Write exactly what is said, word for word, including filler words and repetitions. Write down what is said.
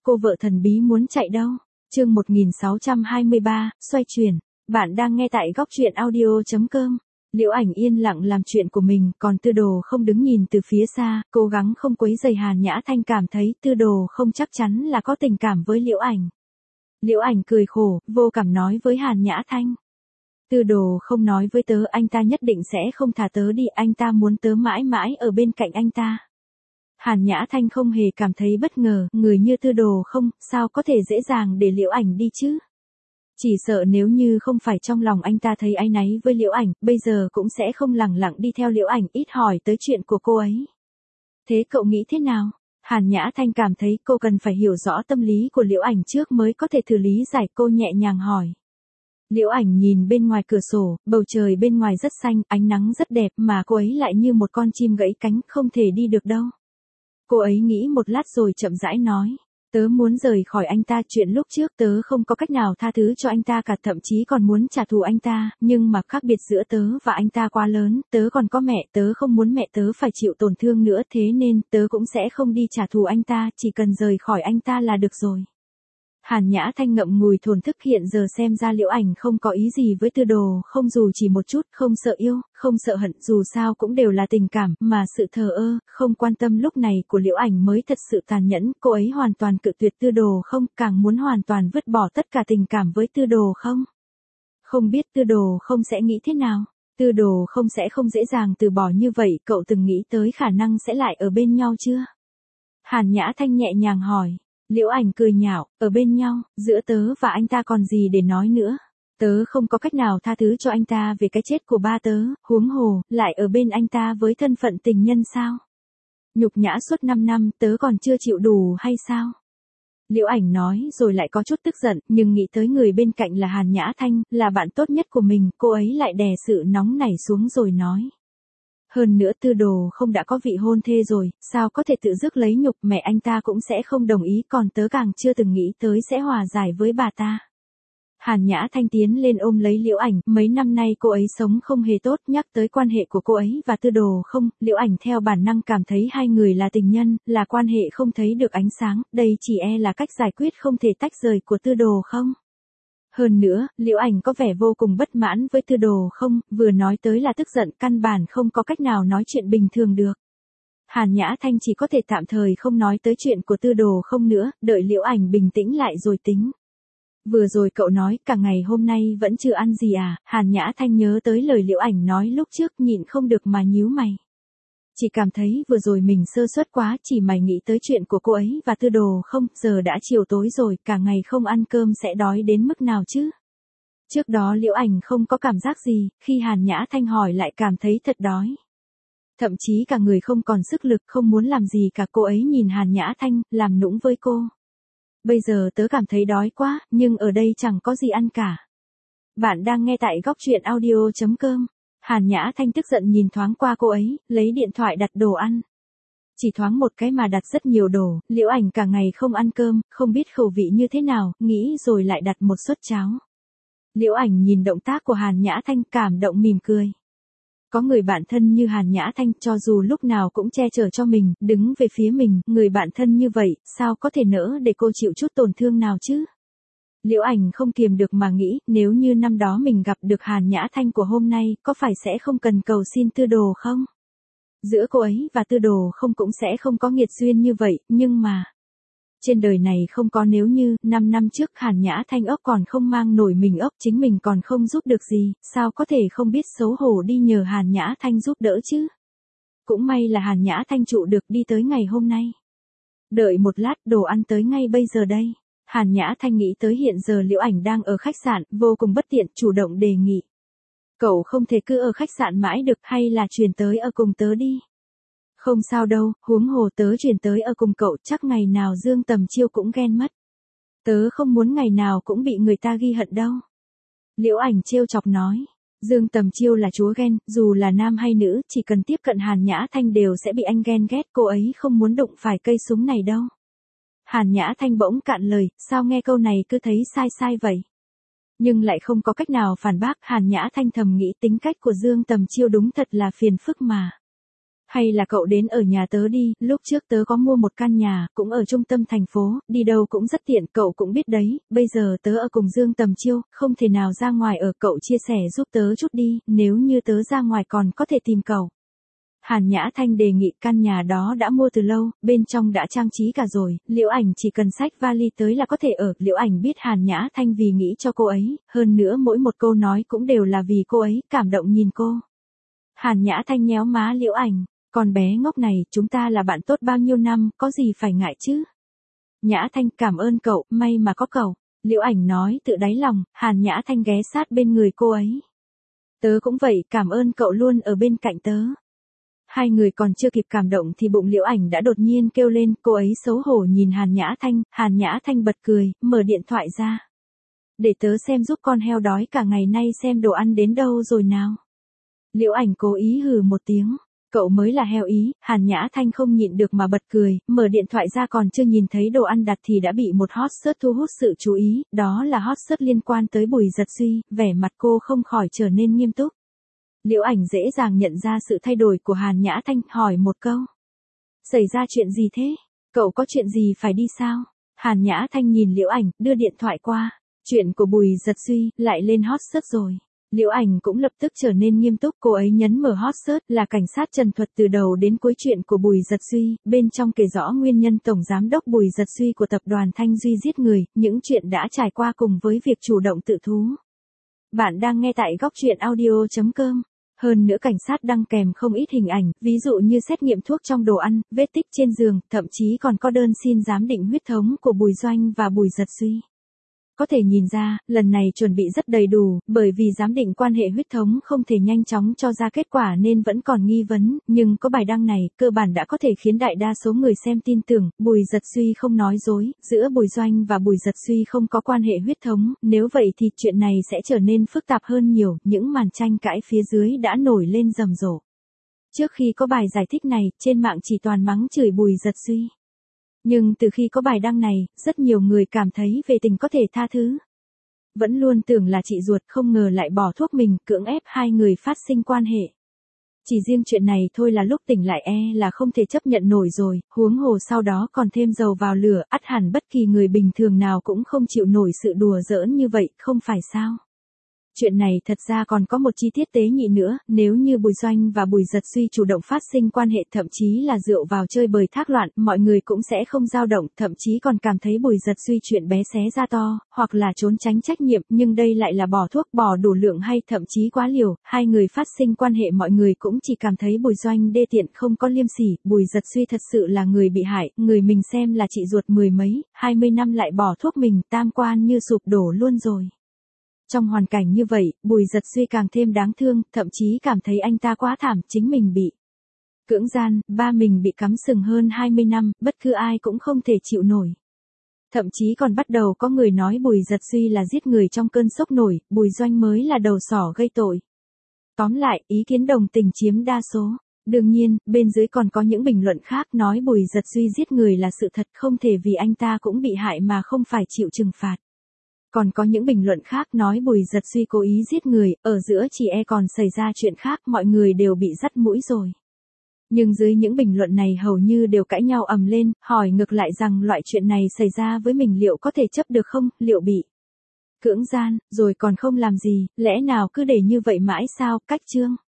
cô vợ thần bí muốn chạy đâu? Chương một nghìn sáu trăm hai mươi ba, xoay chuyển. Bạn đang nghe tại góc truyện audio chấm com. Liễu Ảnh yên lặng làm chuyện của mình, còn Tư Đồ không đứng nhìn từ phía xa, cố gắng không quấy rầy Hàn Nhã Thanh, cảm thấy Tư Đồ không chắc chắn là có tình cảm với Liễu Ảnh. Liễu Ảnh cười khổ, vô cảm nói với Hàn Nhã Thanh. Tư Đồ không nói với tớ, anh ta nhất định sẽ không thả tớ đi, anh ta muốn tớ mãi mãi ở bên cạnh anh ta. Hàn Nhã Thanh không hề cảm thấy bất ngờ, người như Tư Đồ không, sao có thể dễ dàng để Liễu Ảnh đi chứ? Chỉ sợ nếu như không phải trong lòng anh ta thấy áy náy với Liễu Ảnh, bây giờ cũng sẽ không lẳng lặng đi theo Liễu Ảnh, ít hỏi tới chuyện của cô ấy. Thế cậu nghĩ thế nào? Hàn Nhã Thanh cảm thấy cô cần phải hiểu rõ tâm lý của Liễu Ảnh trước mới có thể thử lý giải, cô nhẹ nhàng hỏi. Liễu Ảnh nhìn bên ngoài cửa sổ, bầu trời bên ngoài rất xanh, ánh nắng rất đẹp mà cô ấy lại như một con chim gãy cánh, không thể đi được đâu. Cô ấy nghĩ một lát rồi chậm rãi nói. Tớ muốn rời khỏi anh ta, chuyện lúc trước tớ không có cách nào tha thứ cho anh ta cả, thậm chí còn muốn trả thù anh ta, nhưng mà khác biệt giữa tớ và anh ta quá lớn, tớ còn có mẹ, tớ không muốn mẹ tớ phải chịu tổn thương nữa, thế nên tớ cũng sẽ không đi trả thù anh ta, chỉ cần rời khỏi anh ta là được rồi. Hàn Nhã Thanh ngậm ngùi thổn thức, hiện giờ xem ra Liễu Ảnh không có ý gì với Tư Đồ, không dù chỉ một chút, không sợ yêu, không sợ hận, dù sao cũng đều là tình cảm, mà sự thờ ơ, không quan tâm lúc này của Liễu Ảnh mới thật sự tàn nhẫn, cô ấy hoàn toàn cự tuyệt Tư Đồ không, càng muốn hoàn toàn vứt bỏ tất cả tình cảm với Tư Đồ không. Không biết Tư Đồ không sẽ nghĩ thế nào? Tư Đồ không sẽ không dễ dàng từ bỏ như vậy, cậu từng nghĩ tới khả năng sẽ lại ở bên nhau chưa? Hàn Nhã Thanh nhẹ nhàng hỏi. Liễu Ảnh cười nhạo, ở bên nhau, giữa tớ và anh ta còn gì để nói nữa. Tớ không có cách nào tha thứ cho anh ta về cái chết của ba tớ, huống hồ, lại ở bên anh ta với thân phận tình nhân sao? Nhục nhã suốt năm năm, tớ còn chưa chịu đủ hay sao? Liễu Ảnh nói rồi lại có chút tức giận, nhưng nghĩ tới người bên cạnh là Hàn Nhã Thanh, là bạn tốt nhất của mình, cô ấy lại đè sự nóng nảy xuống rồi nói. Hơn nữa Tư Đồ không đã có vị hôn thê rồi, sao có thể tự dứt lấy nhục, mẹ anh ta cũng sẽ không đồng ý, còn tớ càng chưa từng nghĩ tới sẽ hòa giải với bà ta. Hàn Nhã Thanh tiến lên ôm lấy Liễu Ảnh, mấy năm nay cô ấy sống không hề tốt, nhắc tới quan hệ của cô ấy và Tư Đồ không, Liễu Ảnh theo bản năng cảm thấy hai người là tình nhân, là quan hệ không thấy được ánh sáng, đây chỉ e là cách giải quyết không thể tách rời của Tư Đồ không. Hơn nữa, Liễu Ảnh có vẻ vô cùng bất mãn với Tư Đồ không, vừa nói tới là tức giận, căn bản không có cách nào nói chuyện bình thường được. Hàn Nhã Thanh chỉ có thể tạm thời không nói tới chuyện của Tư Đồ không nữa, đợi Liễu Ảnh bình tĩnh lại rồi tính. Vừa rồi cậu nói cả ngày hôm nay vẫn chưa ăn gì à? Hàn Nhã Thanh nhớ tới lời Liễu Ảnh nói lúc trước, nhịn không được mà nhíu mày. Chỉ cảm thấy vừa rồi mình sơ suất quá, chỉ mày nghĩ tới chuyện của cô ấy và Tư Đồ không, giờ đã chiều tối rồi, cả ngày không ăn cơm sẽ đói đến mức nào chứ? Trước đó Liễu Ảnh không có cảm giác gì, khi Hàn Nhã Thanh hỏi lại cảm thấy thật đói. Thậm chí cả người không còn sức lực, không muốn làm gì cả, cô ấy nhìn Hàn Nhã Thanh, làm nũng với cô. Bây giờ tớ cảm thấy đói quá, nhưng ở đây chẳng có gì ăn cả. Bạn đang nghe tại góc truyện audio chấm com. Hàn Nhã Thanh tức giận nhìn thoáng qua cô ấy, lấy điện thoại đặt đồ ăn. Chỉ thoáng một cái mà đặt rất nhiều đồ, Liễu Ảnh cả ngày không ăn cơm, không biết khẩu vị như thế nào, nghĩ rồi lại đặt một suất cháo. Liễu Ảnh nhìn động tác của Hàn Nhã Thanh, cảm động mỉm cười. Có người bạn thân như Hàn Nhã Thanh, cho dù lúc nào cũng che chở cho mình, đứng về phía mình, người bạn thân như vậy, sao có thể nỡ để cô chịu chút tổn thương nào chứ? Liễu Ảnh không kiềm được mà nghĩ, nếu như năm đó mình gặp được Hàn Nhã Thanh của hôm nay, có phải sẽ không cần cầu xin Tư Đồ không? Giữa cô ấy và Tư Đồ không cũng sẽ không có nghiệt duyên như vậy, nhưng mà... Trên đời này không có nếu như, năm năm trước Hàn Nhã Thanh ốc còn không mang nổi mình ốc, chính mình còn không giúp được gì, sao có thể không biết xấu hổ đi nhờ Hàn Nhã Thanh giúp đỡ chứ? Cũng may là Hàn Nhã Thanh trụ được đi tới ngày hôm nay. Đợi một lát, đồ ăn tới ngay bây giờ đây. Hàn Nhã Thanh nghĩ tới hiện giờ Liễu Ảnh đang ở khách sạn, vô cùng bất tiện, chủ động đề nghị. Cậu không thể cứ ở khách sạn mãi được, hay là chuyển tới ở cùng tớ đi. Không sao đâu, huống hồ tớ chuyển tới ở cùng cậu, chắc ngày nào Dương Tầm Chiêu cũng ghen mất. Tớ không muốn ngày nào cũng bị người ta ghi hận đâu. Liễu Ảnh trêu chọc nói. Dương Tầm Chiêu là chúa ghen, dù là nam hay nữ, chỉ cần tiếp cận Hàn Nhã Thanh đều sẽ bị anh ghen ghét, cô ấy không muốn đụng phải cây súng này đâu. Hàn Nhã Thanh bỗng cạn lời, sao nghe câu này cứ thấy sai sai vậy? Nhưng lại không có cách nào phản bác, Hàn Nhã Thanh thầm nghĩ tính cách của Dương Tầm Chiêu đúng thật là phiền phức mà. Hay là cậu đến ở nhà tớ đi, lúc trước tớ có mua một căn nhà, cũng ở trung tâm thành phố, đi đâu cũng rất tiện, cậu cũng biết đấy, bây giờ tớ ở cùng Dương Tầm Chiêu, không thể nào ra ngoài ở, cậu chia sẻ giúp tớ chút đi, nếu như tớ ra ngoài còn có thể tìm cậu. Hàn Nhã Thanh đề nghị, căn nhà đó đã mua từ lâu, bên trong đã trang trí cả rồi, Liễu Ảnh chỉ cần xách vali tới là có thể ở, Liễu Ảnh biết Hàn Nhã Thanh vì nghĩ cho cô ấy, hơn nữa mỗi một câu nói cũng đều là vì cô ấy, cảm động nhìn cô. Hàn Nhã Thanh nhéo má Liễu Ảnh, con bé ngốc này, chúng ta là bạn tốt bao nhiêu năm, có gì phải ngại chứ? Nhã Thanh, cảm ơn cậu, may mà có cậu. Liễu Ảnh nói tự đáy lòng, Hàn Nhã Thanh ghé sát bên người cô ấy. Tớ cũng vậy, cảm ơn cậu luôn ở bên cạnh tớ. Hai người còn chưa kịp cảm động thì bụng Liễu Ảnh đã đột nhiên kêu lên, cô ấy xấu hổ nhìn Hàn Nhã Thanh, Hàn Nhã Thanh bật cười, mở điện thoại ra. Để tớ xem giúp con heo đói cả ngày nay xem đồ ăn đến đâu rồi nào. Liễu Ảnh cố ý hừ một tiếng. Cậu mới là heo ý, Hàn Nhã Thanh không nhịn được mà bật cười, mở điện thoại ra còn chưa nhìn thấy đồ ăn đặt thì đã bị một hot search thu hút sự chú ý, đó là hot search liên quan tới Bùi Dật Suy, vẻ mặt cô không khỏi trở nên nghiêm túc. Liễu Ảnh dễ dàng nhận ra sự thay đổi của Hàn Nhã Thanh, hỏi một câu. Xảy ra chuyện gì thế? Cậu có chuyện gì phải đi sao? Hàn Nhã Thanh nhìn Liễu Ảnh, đưa điện thoại qua. Chuyện của Bùi Dật Suy, lại lên hot search rồi. Liễu Ảnh cũng lập tức trở nên nghiêm túc, cô ấy nhấn mở hot search, là cảnh sát Trần thuật từ đầu đến cuối chuyện của Bùi Dật Suy, bên trong kể rõ nguyên nhân tổng giám đốc Bùi Dật Suy của tập đoàn Thanh Duy giết người, những chuyện đã trải qua cùng với việc chủ động tự thú. Bạn đang nghe tại góc truyện audio chấm com. Hơn nữa cảnh sát đăng kèm không ít hình ảnh, ví dụ như xét nghiệm thuốc trong đồ ăn, vết tích trên giường, thậm chí còn có đơn xin giám định huyết thống của Bùi Doanh và Bùi Dật Suy. Có thể nhìn ra, lần này chuẩn bị rất đầy đủ, bởi vì giám định quan hệ huyết thống không thể nhanh chóng cho ra kết quả nên vẫn còn nghi vấn, nhưng có bài đăng này, cơ bản đã có thể khiến đại đa số người xem tin tưởng, Bùi Dật Suy không nói dối, giữa Bùi Doanh và Bùi Dật Suy không có quan hệ huyết thống, nếu vậy thì chuyện này sẽ trở nên phức tạp hơn nhiều, những màn tranh cãi phía dưới đã nổi lên rầm rộ. Trước khi có bài giải thích này, trên mạng chỉ toàn mắng chửi Bùi Dật Suy. Nhưng từ khi có bài đăng này, rất nhiều người cảm thấy về tình có thể tha thứ. Vẫn luôn tưởng là chị ruột, không ngờ lại bỏ thuốc mình, cưỡng ép hai người phát sinh quan hệ. Chỉ riêng chuyện này thôi là lúc tỉnh lại e là không thể chấp nhận nổi rồi, huống hồ sau đó còn thêm dầu vào lửa, ắt hẳn bất kỳ người bình thường nào cũng không chịu nổi sự đùa giỡn như vậy, không phải sao? Chuyện này thật ra còn có một chi tiết tế nhị nữa, nếu như Bùi Doanh và Bùi Dật Suy chủ động phát sinh quan hệ, thậm chí là rượu vào chơi bời thác loạn, mọi người cũng sẽ không dao động, thậm chí còn cảm thấy Bùi Dật Suy chuyện bé xé ra to, hoặc là trốn tránh trách nhiệm, nhưng đây lại là bỏ thuốc bỏ đủ lượng hay thậm chí quá liều, hai người phát sinh quan hệ mọi người cũng chỉ cảm thấy Bùi Doanh đê tiện không có liêm sỉ, Bùi Dật Suy thật sự là người bị hại, người mình xem là chị ruột mười mấy, hai mươi năm lại bỏ thuốc mình, tam quan như sụp đổ luôn rồi. Trong hoàn cảnh như vậy, Bùi Dật Suy càng thêm đáng thương, thậm chí cảm thấy anh ta quá thảm, chính mình bị cưỡng gian, ba mình bị cắm sừng hơn hai mươi năm, bất cứ ai cũng không thể chịu nổi. Thậm chí còn bắt đầu có người nói Bùi Dật Suy là giết người trong cơn sốc nổi, Bùi Doanh mới là đầu sỏ gây tội. Tóm lại, ý kiến đồng tình chiếm đa số. Đương nhiên, bên dưới còn có những bình luận khác nói Bùi Dật Suy giết người là sự thật, không thể vì anh ta cũng bị hại mà không phải chịu trừng phạt. Còn có những bình luận khác nói Bùi Dật Suy cố ý giết người, ở giữa chỉ e còn xảy ra chuyện khác, mọi người đều bị dắt mũi rồi. Nhưng dưới những bình luận này hầu như đều cãi nhau ầm lên, hỏi ngược lại rằng loại chuyện này xảy ra với mình liệu có thể chấp được không, liệu bị cưỡng gian, rồi còn không làm gì, lẽ nào cứ để như vậy mãi sao, cách chương.